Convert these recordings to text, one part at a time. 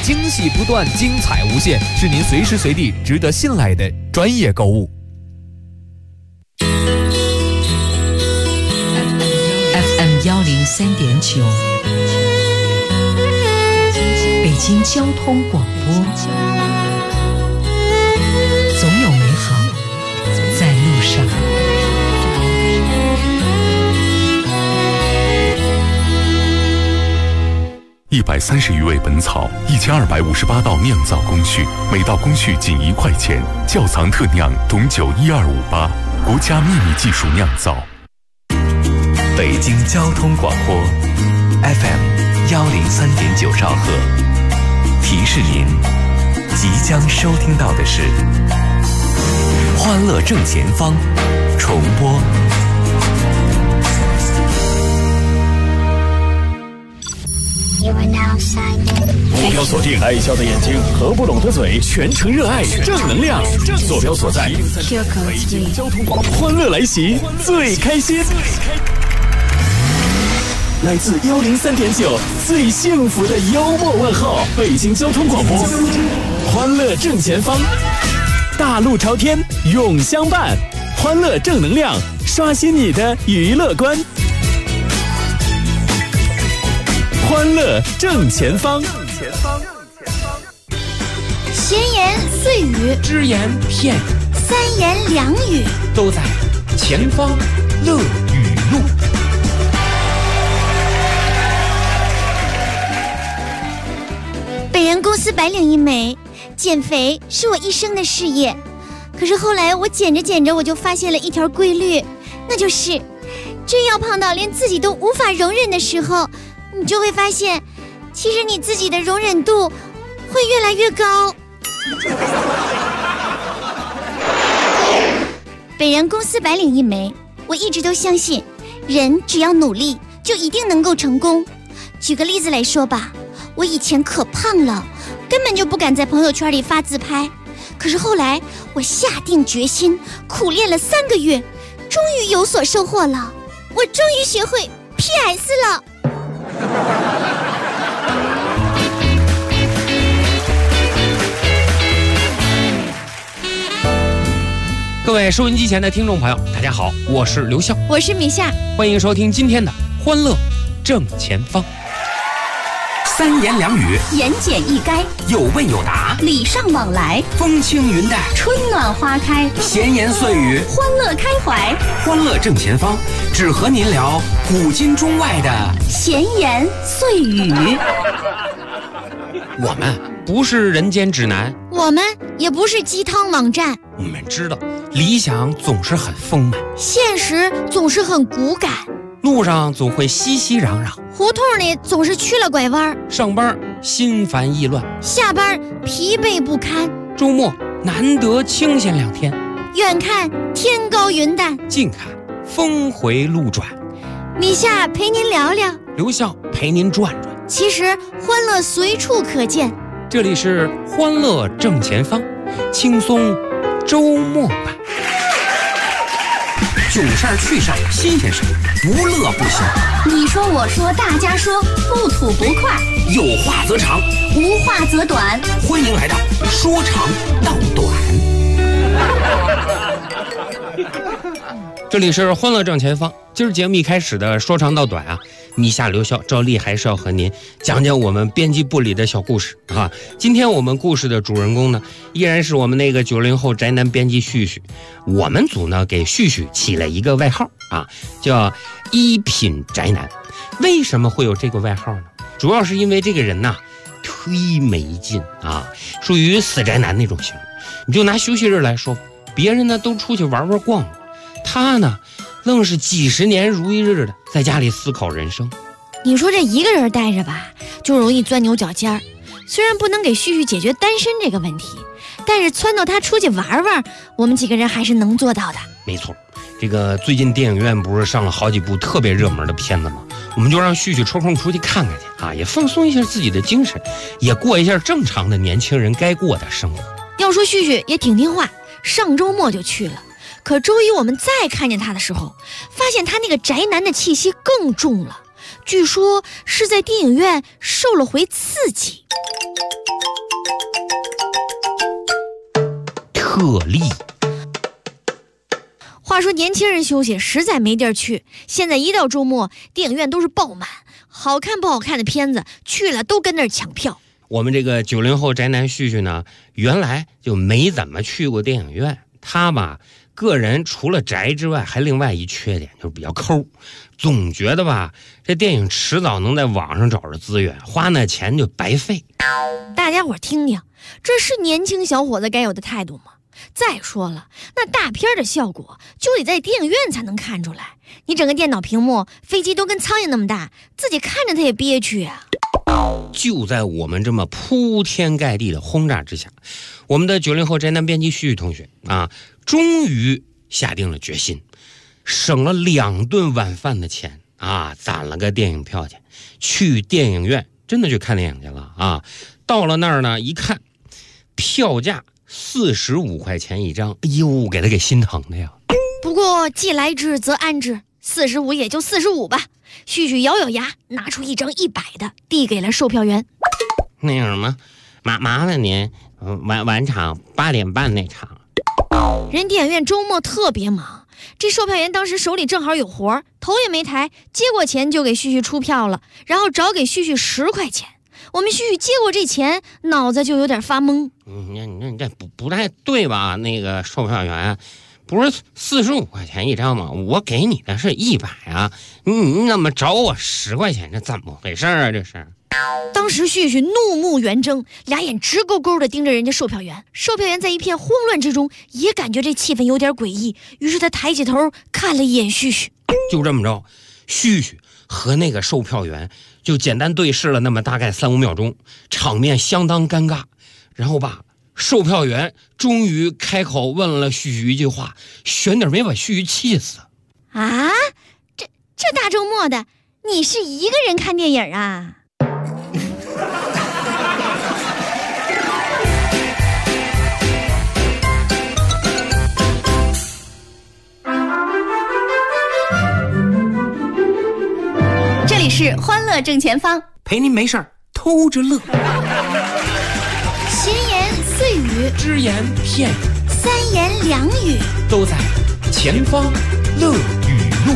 惊喜不断，精彩无限，是您随时随地值得信赖的专业购物。 FM 103.9，北京交通广播，总有美好在路上。 130余味本草，1258道酿造工序，每道工序仅1块钱。窖藏特酿董酒12588，国家秘密技术酿造。 北京交通广播 FM 103.9兆赫，提示您即将收听到的是《欢乐正前方》重播。 目标锁定爱笑的眼睛，合不拢的嘴，全程热爱正能量。坐标所在，北京交通广播，欢乐来袭，最开心。来自103.9最幸福的幽默问候，北京交通广播，欢乐正前方，大路朝天永相伴，欢乐正能量，刷新你的娱乐观。欢乐正前方， 闲言碎语， 只言片语， 三言两语， 都在前方乐语录。 本人公司白领一枚，减肥是我一生的事业。可是后来我减着减着，我就发现了一条规律，那就是真要胖到连自己都无法容忍的时候，你就会发现，其实你自己的容忍度会越来越高。本人公司白领一枚，我一直都相信，人只要努力，就一定能够成功。举个例子来说吧，我以前可胖了，根本就不敢在朋友圈里发自拍。可是后来，我下定决心，苦练了3个月，终于有所收获了。我终于学会 PS 了。 各位收音机前的听众朋友，大家好，我是刘笑， 我是米夏， 欢迎收听今天的欢乐正前方。 三言两语， 言简意赅， 有问有答， 礼尚往来， 风轻云淡， 春暖花开， 闲言碎语， 欢乐开怀。 欢乐正前方，只和您聊古今中外的闲言碎语。 我们不是人间指南， 我们也不是鸡汤网站。 我们知道理想总是很丰满， 现实总是很骨感， 路上总会熙熙攘攘， 胡同里总是曲了拐弯， 上班心烦意乱， 下班疲惫不堪， 周末难得清闲2天。 远看天高云淡， 近看峰回路转。 米夏陪您聊聊， 刘笑陪您转转。 其实欢乐随处可见， 这里是欢乐正前方，轻松周末版。 囧事儿趣事儿新鲜事儿，不乐不行。 你说我说大家说，不吐不快， 有话则长， 无话则短。 欢迎来到说长道短。 这里是欢乐正前方，今儿节目一开始的说长道短啊，米夏刘笑照例还是要和您讲讲我们编辑部里的小故事啊。今天我们故事的主人公呢，依然是我们那个90后宅男编辑旭旭。我们组呢给旭旭起了一个外号啊，叫一品宅男。为什么会有这个外号呢？主要是因为这个人呐，忒没劲啊，属于死宅男那种型。你就拿休息日来说，别人呢都出去玩玩逛逛，他呢愣是几十年如一日的在家里思考人生。 你说这一个人待着吧，就容易钻牛角尖儿。虽然不能给旭旭解决单身这个问题，但是撺掇他出去玩玩，我们几个人还是能做到的。 没错，这个最近电影院不是上了好几部特别热门的片子吗？我们就让旭旭抽空出去看看去啊，也放松一下自己的精神，也过一下正常的年轻人该过的生活。 要说旭旭也挺听话，上周末就去了。可周一我们再看见他的时候，发现他那个宅男的气息更重了，据说是在电影院受了回刺激。 利。 话说年轻人休息实在没地儿去，现在一到周末电影院都是爆满，好看不好看的片子去了都跟那儿抢票。 我们这个90后宅男旭旭呢，原来就没怎么去过电影院。他吧，个人除了宅之外，还另外一缺点就是比较抠，总觉得吧，这电影迟早能在网上找着资源，花那钱就白费。 大家伙听听，这是年轻小伙子该有的态度吗？再说了，那大片的效果就得在电影院才能看出来，你整个电脑屏幕，飞机都跟苍蝇那么大，自己看着它也憋屈啊。 就在我们这么铺天盖地的轰炸之下，我们的90后宅男编辑旭旭同学啊，终于下定了决心，省了2顿晚饭的钱啊，攒了个电影票钱，去电影院真的去看电影去了啊。到了那儿呢，一看票价45块钱一张，哎呦，给他给心疼的呀。 不过既来之则安之，45也就45吧。旭旭咬咬牙，拿出一张100的，递给了售票员。 那个什么，麻烦您晚场8点半那场。 人电影院周末特别忙，这售票员当时手里正好有活，头也没抬，接过钱就给旭旭出票了，然后找给旭旭10块钱。我们旭旭接过这钱，脑子就有点发懵。 你这不太对吧？那个售票员，不是45块钱一张吗？我给你的是100啊！你怎么找我10块钱？这怎么回事啊？这是。 当时旭旭怒目圆睁，俩眼直勾勾地盯着人家售票员。售票员在一片慌乱之中，也感觉这气氛有点诡异，于是他抬起头看了一眼旭旭。 就这么着，旭旭和那个售票员就简单对视了那么大概3-5秒钟，场面相当尴尬。然后吧，售票员终于开口问了旭旭一句话，悬点没把旭旭气死。 啊，这大周末的，你是一个人看电影啊？ 这里是欢乐正前方， 陪您没事儿偷着乐。 闲言碎语， 只言片语 ，3言2语， 都在前方乐语录。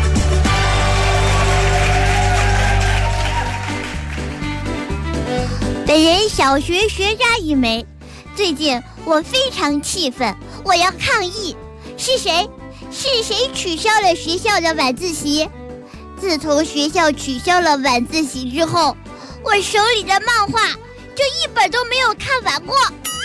本人小学学渣一枚，最近我非常气愤，我要抗议。是谁取消了学校的晚自习？自从学校取消了晚自习之后，我手里的漫画就1本都没有看完过。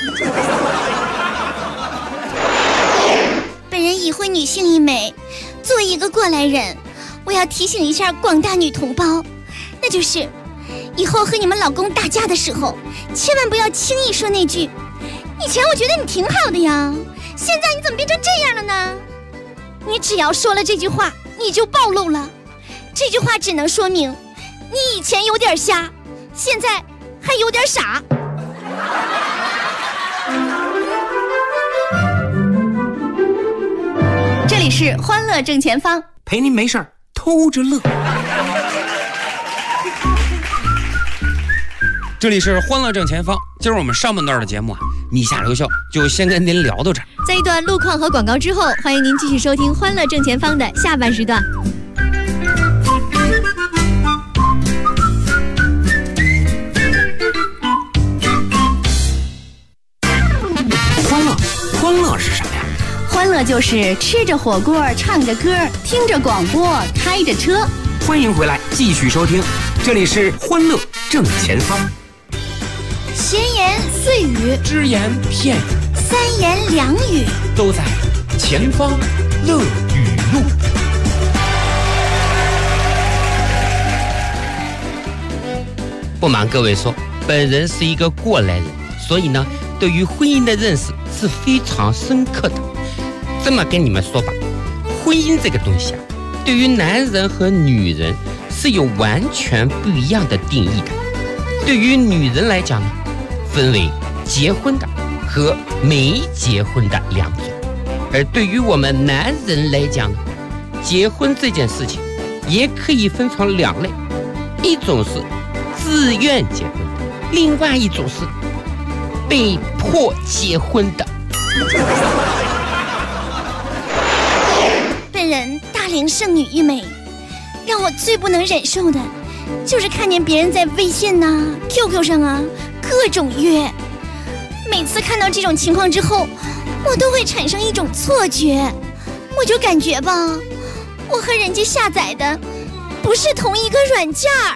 本人已婚女性一枚，作为一个过来人，我要提醒一下广大女同胞，那就是以后和你们老公打架的时候，千万不要轻易说那句以前我觉得你挺好的呀，现在你怎么变成这样了呢？你只要说了这句话，你就暴露了。这句话只能说明你以前有点瞎，现在还有点傻。 这里是欢乐正前方， 陪您没事儿偷着乐。 这里是欢乐正前方，今儿我们上半段的节目啊，你下留校就先跟您聊到这儿。 在一段路况和广告之后，欢迎您继续收听欢乐正前方的下半时段。 欢乐是什么呀？ 欢乐就是吃着火锅，唱着歌，听着广播，开着车。 欢迎回来，继续收听，这里是欢乐正前方。 闲言碎语， 只言片语 ，3言2语， 都在前方乐语录。 不瞒各位说，本人是一个过来人，所以呢，对于婚姻的认识是非常深刻的。这么跟你们说吧，婚姻这个东西啊，对于男人和女人是有完全不一样的定义的。对于女人来讲呢，分为结婚的和没结婚的2种。而对于我们男人来讲呢，结婚这件事情也可以分成2类，一种是自愿结婚的，另外一种是被迫结婚的。 本人大龄剩女一枚，让我最不能忍受的，就是看见别人在微信呐、QQ 上啊各种约。每次看到这种情况之后，我都会产生一种错觉，我就感觉吧，我和人家下载的不是同一个软件儿。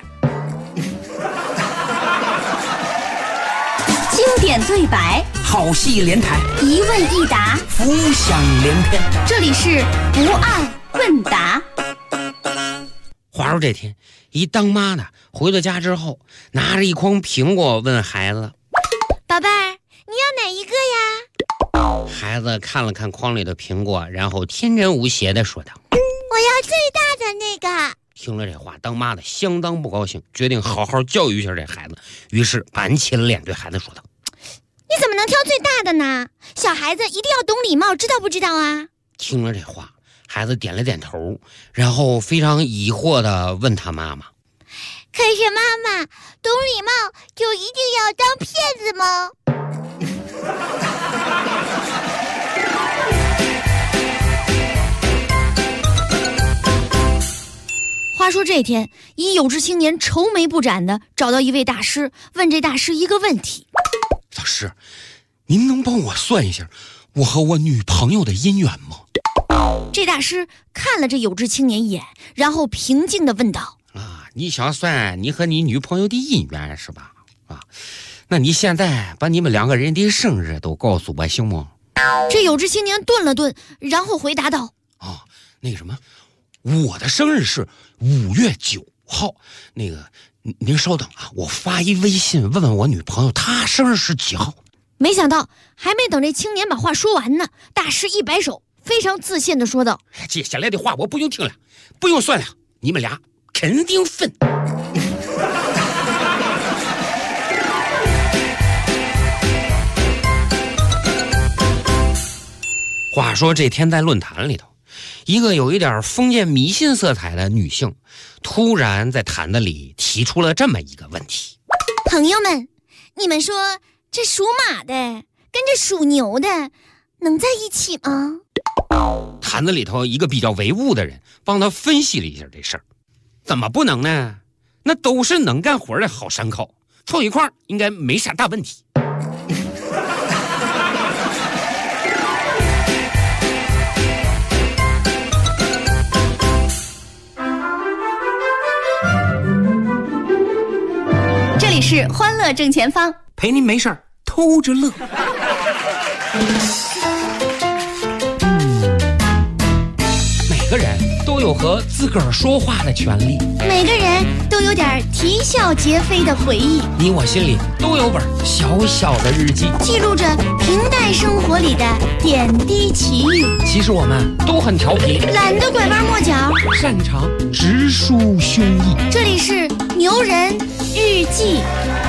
经典对白， 好戏连台， 一问一答， 浮想联翩。 这里是不二问答。 话说这天，一当妈的回到家之后，拿着一筐苹果问孩子：“ 宝贝儿，你要哪一个呀？” 孩子看了看筐里的苹果，然后天真无邪地说道：“ 我要最大的那个。” 听了这话，当妈的相当不高兴，决定好好教育一下这孩子。于是板起了脸对孩子说道：“ 你怎么能挑最大的呢？小孩子一定要懂礼貌，知道不知道啊？” 听了这话，孩子点了点头，然后非常疑惑地问他妈妈：“ 可是妈妈，懂礼貌就一定要当骗子吗？” 话说这天，一有志青年愁眉不展的找到一位大师，问这大师一个问题：“ 老师，您能帮我算一下我和我女朋友的姻缘吗？” 这大师看了这有志青年一眼，然后平静地问道：“ 你想算你和你女朋友的姻缘是吧？那你现在把你们两个人的生日都告诉我行吗？” 这有志青年顿了顿，然后回答道：“ 那个什么，我的生日是5月9号。那个，您稍等啊，我发一微信问问我女朋友，她生日是几号。” 没想到，还没等这青年把话说完呢，大师一摆手，非常自信地说道：“ 接下来的话我不用听了，不用算了，你们俩肯定分。”话说这天在论坛里头，一个有一点封建迷信色彩的女性，突然在坛子里提出了这么一个问题：“ 朋友们，你们说这属马的跟这属牛的能在一起吗？” 坛子里头一个比较唯物的人帮他分析了一下这事儿：“怎么不能呢？那都是能干活的好牲口，凑一块儿应该没啥大问题。” 这里是欢乐正前方， 陪您没事儿偷着乐。 每个人都有和自个儿说话的权利， 每个人都有点啼笑皆非的回忆， 你我心里都有本小小的日记， 记录着平淡生活里的点滴奇遇。 其实我们都很调皮， 懒得拐弯抹角， 擅长直抒胸臆。 这里是牛人日记。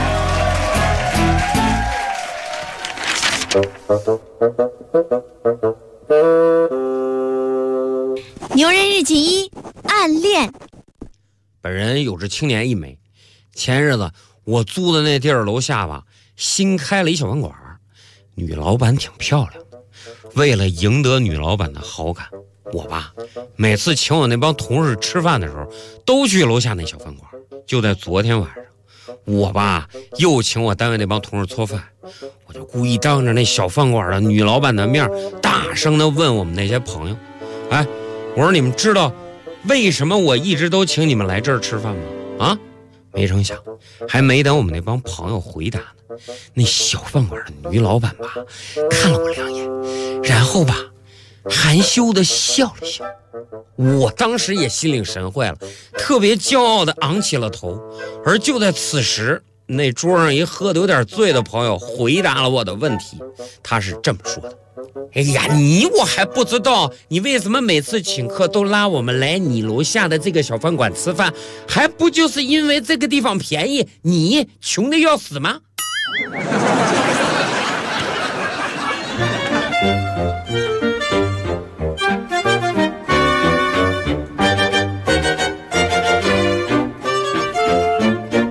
牛人日记1：暗恋。 本人有志青年一枚。前日子我租的那地儿楼下吧，新开了一小饭馆，女老板挺漂亮的。为了赢得女老板的好感，我吧每次请我那帮同事吃饭的时候，都去楼下那小饭馆。就在昨天晚上，我吧又请我单位那帮同事做饭，我就故意当着那小饭馆的女老板的面，大声地问我们那些朋友：“哎，我说你们知道为什么我一直都请你们来这儿吃饭吗？”没成想，还没等我们那帮朋友回答呢，那小饭馆的女老板吧看了我2眼，然后吧含羞地笑了笑。我当时也心领神会了，特别骄傲地昂起了头。而就在此时，那桌上一喝得有点醉的朋友回答了我的问题，他是这么说的：“哎呀，我还不知道你为什么每次请客都拉我们来你楼下的这个小饭馆吃饭，还不就是因为这个地方便宜，你穷得要死吗？”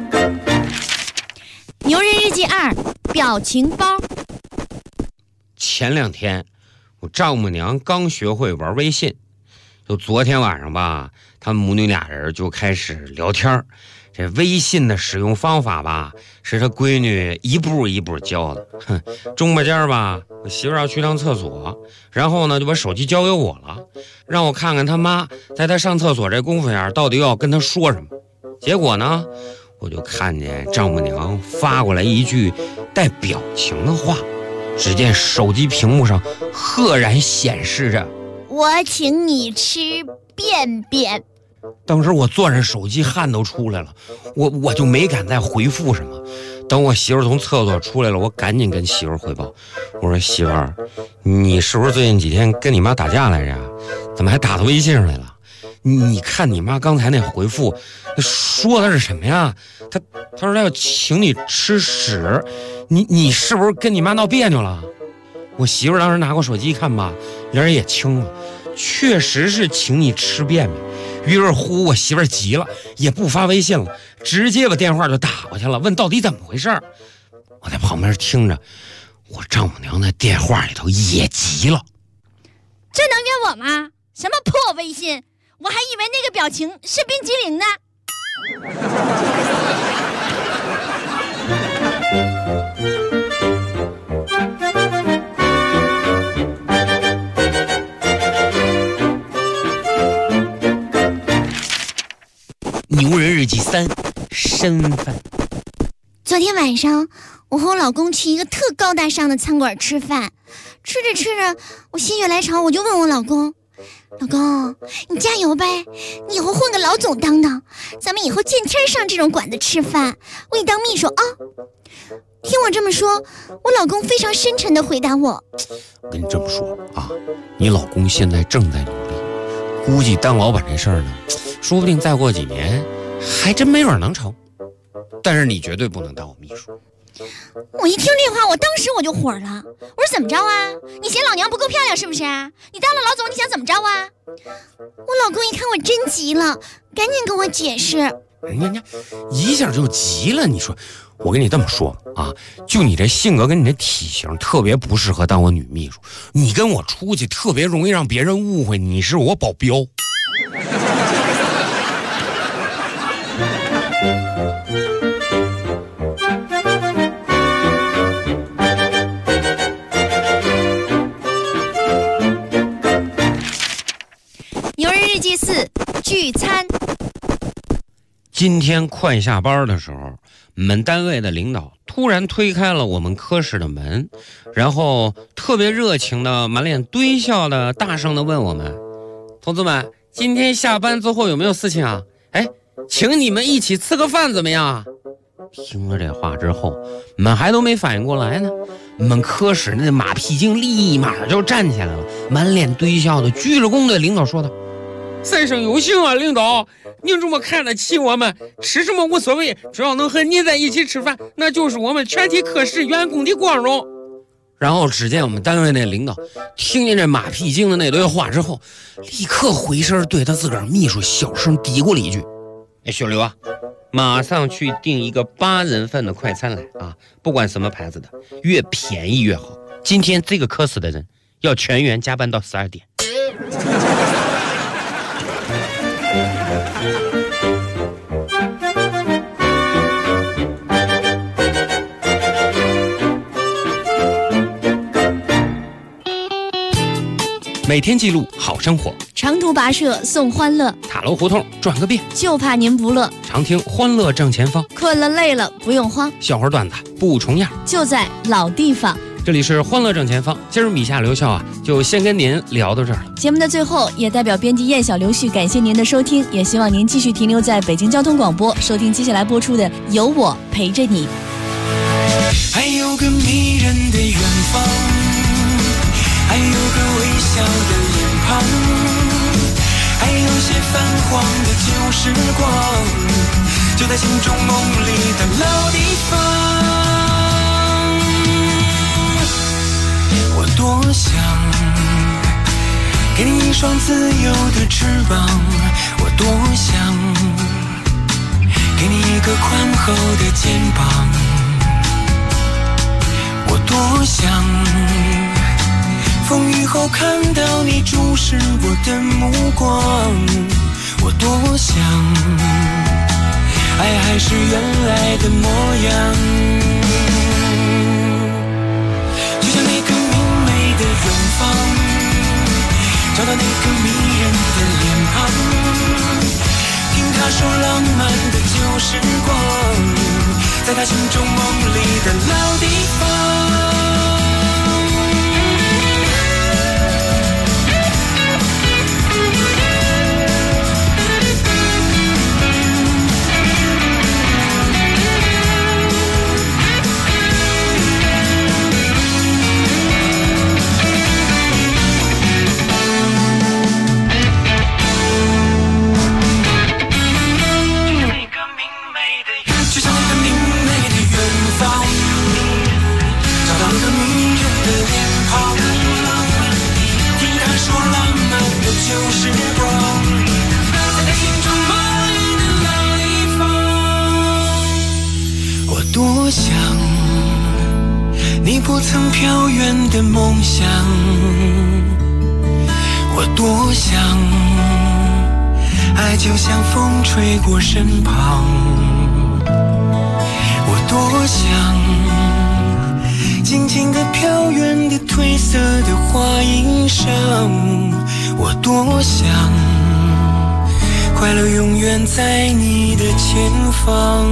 牛人日记2：表情包。 前2天我丈母娘刚学会玩微信，就昨天晚上吧，他们母女俩人就开始聊天。这微信的使用方法吧，是他闺女一步一步教的。中巴间吧，我媳妇要去趟厕所，然后呢就把手机交给我了，让我看看他妈在他上厕所这功夫呀，到底要跟他说什么。结果呢，我就看见丈母娘发过来一句带表情的话，只见手机屏幕上赫然显示着“ 我请你吃便便”。 当时我攥着手机汗都出来了，我就没敢再回复什么。等我媳妇从厕所出来了，我赶紧跟媳妇汇报，我说媳妇儿，你是不是最近几天跟你妈打架来着？怎么还打到微信上来了？你看你妈刚才那回复说的是什么呀？她说她要请你吃屎，你是不是跟你妈闹别扭了？我媳妇当时拿过手机一看吧，脸也青了，确实是请你吃便便。于是乎我媳妇急了，也不发微信了，直接把电话就打过去了，问到底怎么回事。我在旁边听着，我丈母娘在电话里头也急了， 这能怨我吗？什么破微信，我还以为那个表情是冰激凌呢。 牛人日记3，身份。 昨天晚上我和我老公去一个特高大上的餐馆吃饭，吃着吃着我心血来潮，我就问我老公，你加油呗，你以后混个老总当当，咱们以后见天上这种馆子吃饭，我给你当秘书啊。听我这么说，我老公非常深沉地回答我， 我跟你这么说啊，你老公现在正在努力，估计当老板这事儿呢，说不定再过几年还真没准能成，但是你绝对不能当我秘书。 我一听这话，我当时我就火了，我说怎么着啊？你嫌老娘不够漂亮是不是？你当了老总你想怎么着啊？我老公一看我真急了，赶紧跟我解释。 人家一下就急了，你说我跟你这么说啊，就你这性格跟你这体型特别不适合当我女秘书，你跟我出去特别容易让别人误会你是我保镖。 牛人日记4，聚餐。 今天快下班的时候，我们单位的领导突然推开了我们科室的门，然后特别热情的、满脸堆笑的、大声的问我们：“同志们，今天下班之后有没有事情啊？哎，请你们一起吃个饭怎么样？”听了这话之后，我们还都没反应过来呢，我们科室那马屁精立马就站起来了，满脸堆笑的鞠着躬对领导说道：“三生有幸啊，领导，您这么看得起我们，吃什么无所谓，只要能和您在一起吃饭，那就是我们全体科室员工的光荣。”然后只见我们单位那领导听见这马屁精的那堆话之后，立刻回身对他自个儿秘书小声嘀咕了一句：“哎，小刘啊，马上去订一个8人份的快餐来啊，不管什么牌子的，越便宜越好。今天这个科室的人要全员加班到12点。”每天记录好生活， 长途跋涉送欢乐， 塔楼胡同转个遍， 就怕您不乐。 常听欢乐正前方， 困了累了不用慌， 笑话段子不重样， 就在老地方。 这里是欢乐正前方，今儿米夏刘笑啊，就先跟您聊到这儿了。 节目的最后，也代表编辑燕小刘旭感谢您的收听，也希望您继续停留在北京交通广播，收听接下来播出的《有我陪着你》。 还有个迷人的远方，还有个微笑的脸庞，还有些泛黄的旧时光，就在心中梦里的老地方。我多想给你一双自由的翅膀，我多想给你一个宽厚的肩膀，我多想有看到你注视我的目光，我多想爱还是原来的模样，就像那个明媚的远方，找到那个迷人的脸庞，听他说浪漫的旧时光，在他心中梦里的老地方。旧时光，在他心中梦里的老地方。我多想你不曾飘远的梦想，我多想爱就像风吹过身旁，我多想静静地飘远的褪色的花衣裳，我多想快乐永远在你的前方。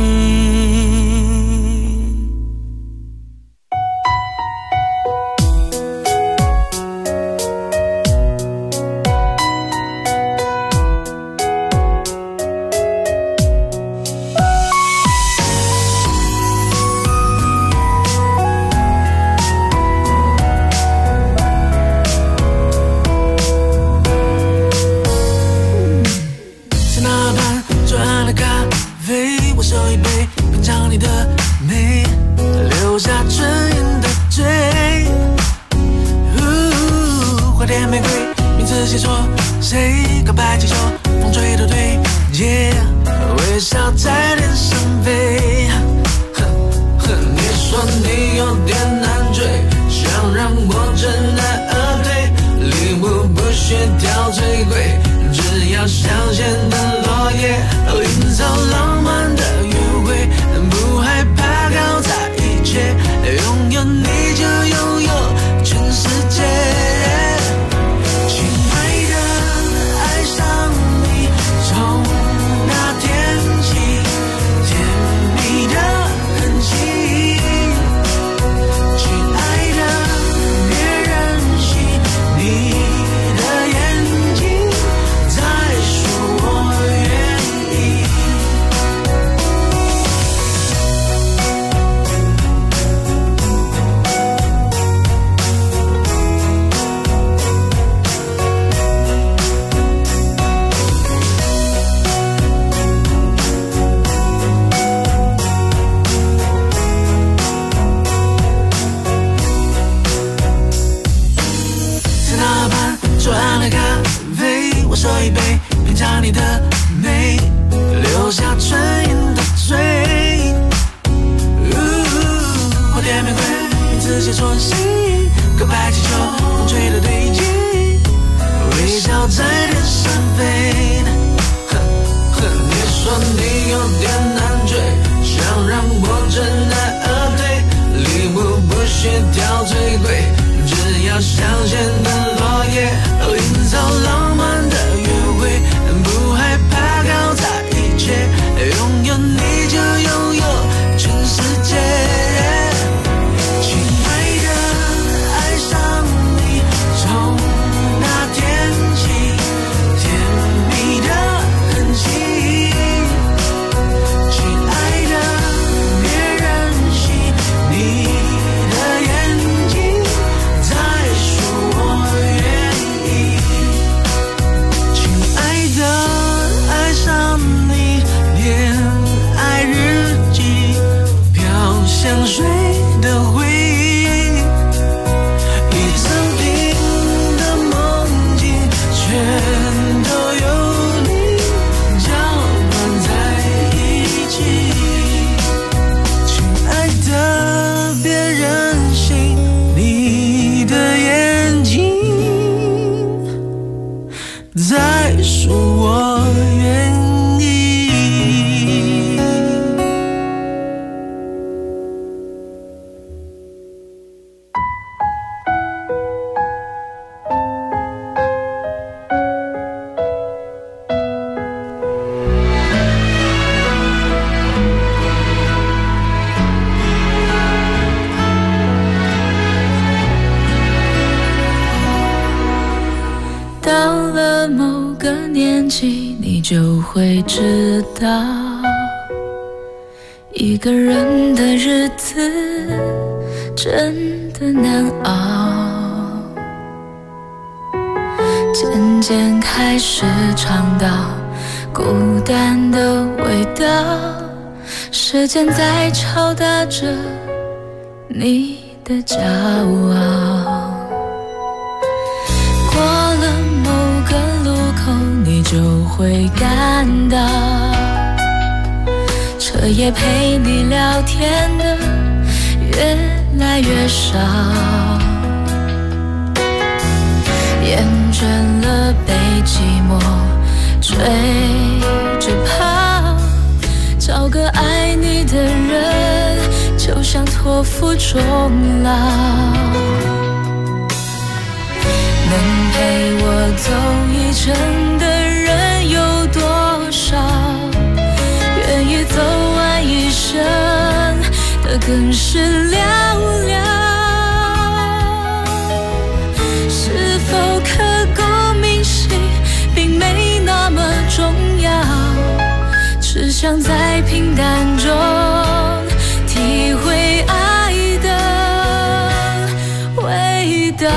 你的眼睛在说我说我愿意。 到了某个年纪，你就会知道，一个人的日子真的难熬。渐渐开始尝到孤单的味道，时间在敲打着你的骄傲。过了某个路口，你就会感到，彻夜陪你聊天的越来越少，厌倦了被寂寞追着跑，找个爱你的人就像托付终老。能陪我走一程的人有多少？愿意走完一生的更是寥寥。是否刻骨铭心并没那么重要，只想在平淡中体会爱的味道。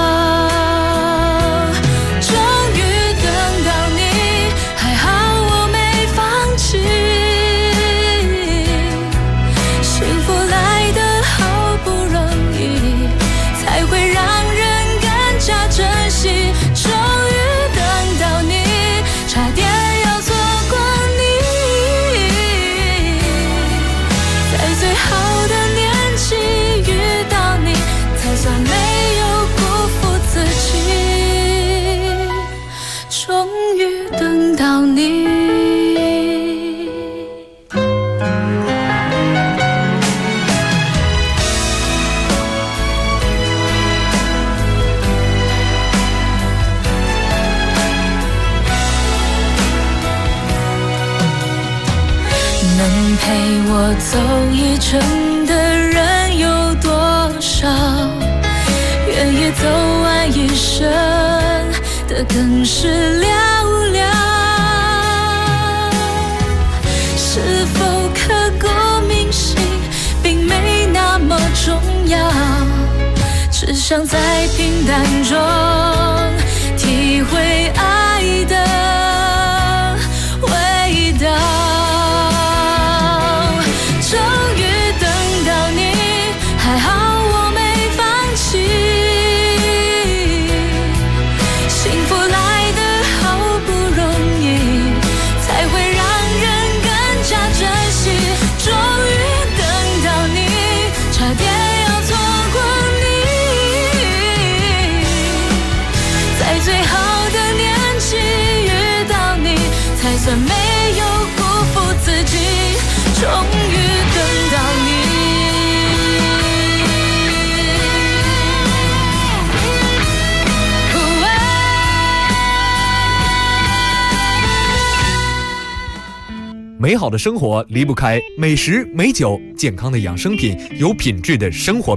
陪我走一程的人有多少？愿意走完一生的更是寥寥。是否刻骨铭心并没那么重要，只想在平淡中体会爱的味道。终于等到你，还好我没放弃。幸福来得好不容易，才会让人更加珍惜。终于等到你，差点要错过你。在最好的年纪遇到你，才算没有辜负自己。终于等到你。 美好的生活离不开美食美酒，健康的养生品，有品质的生活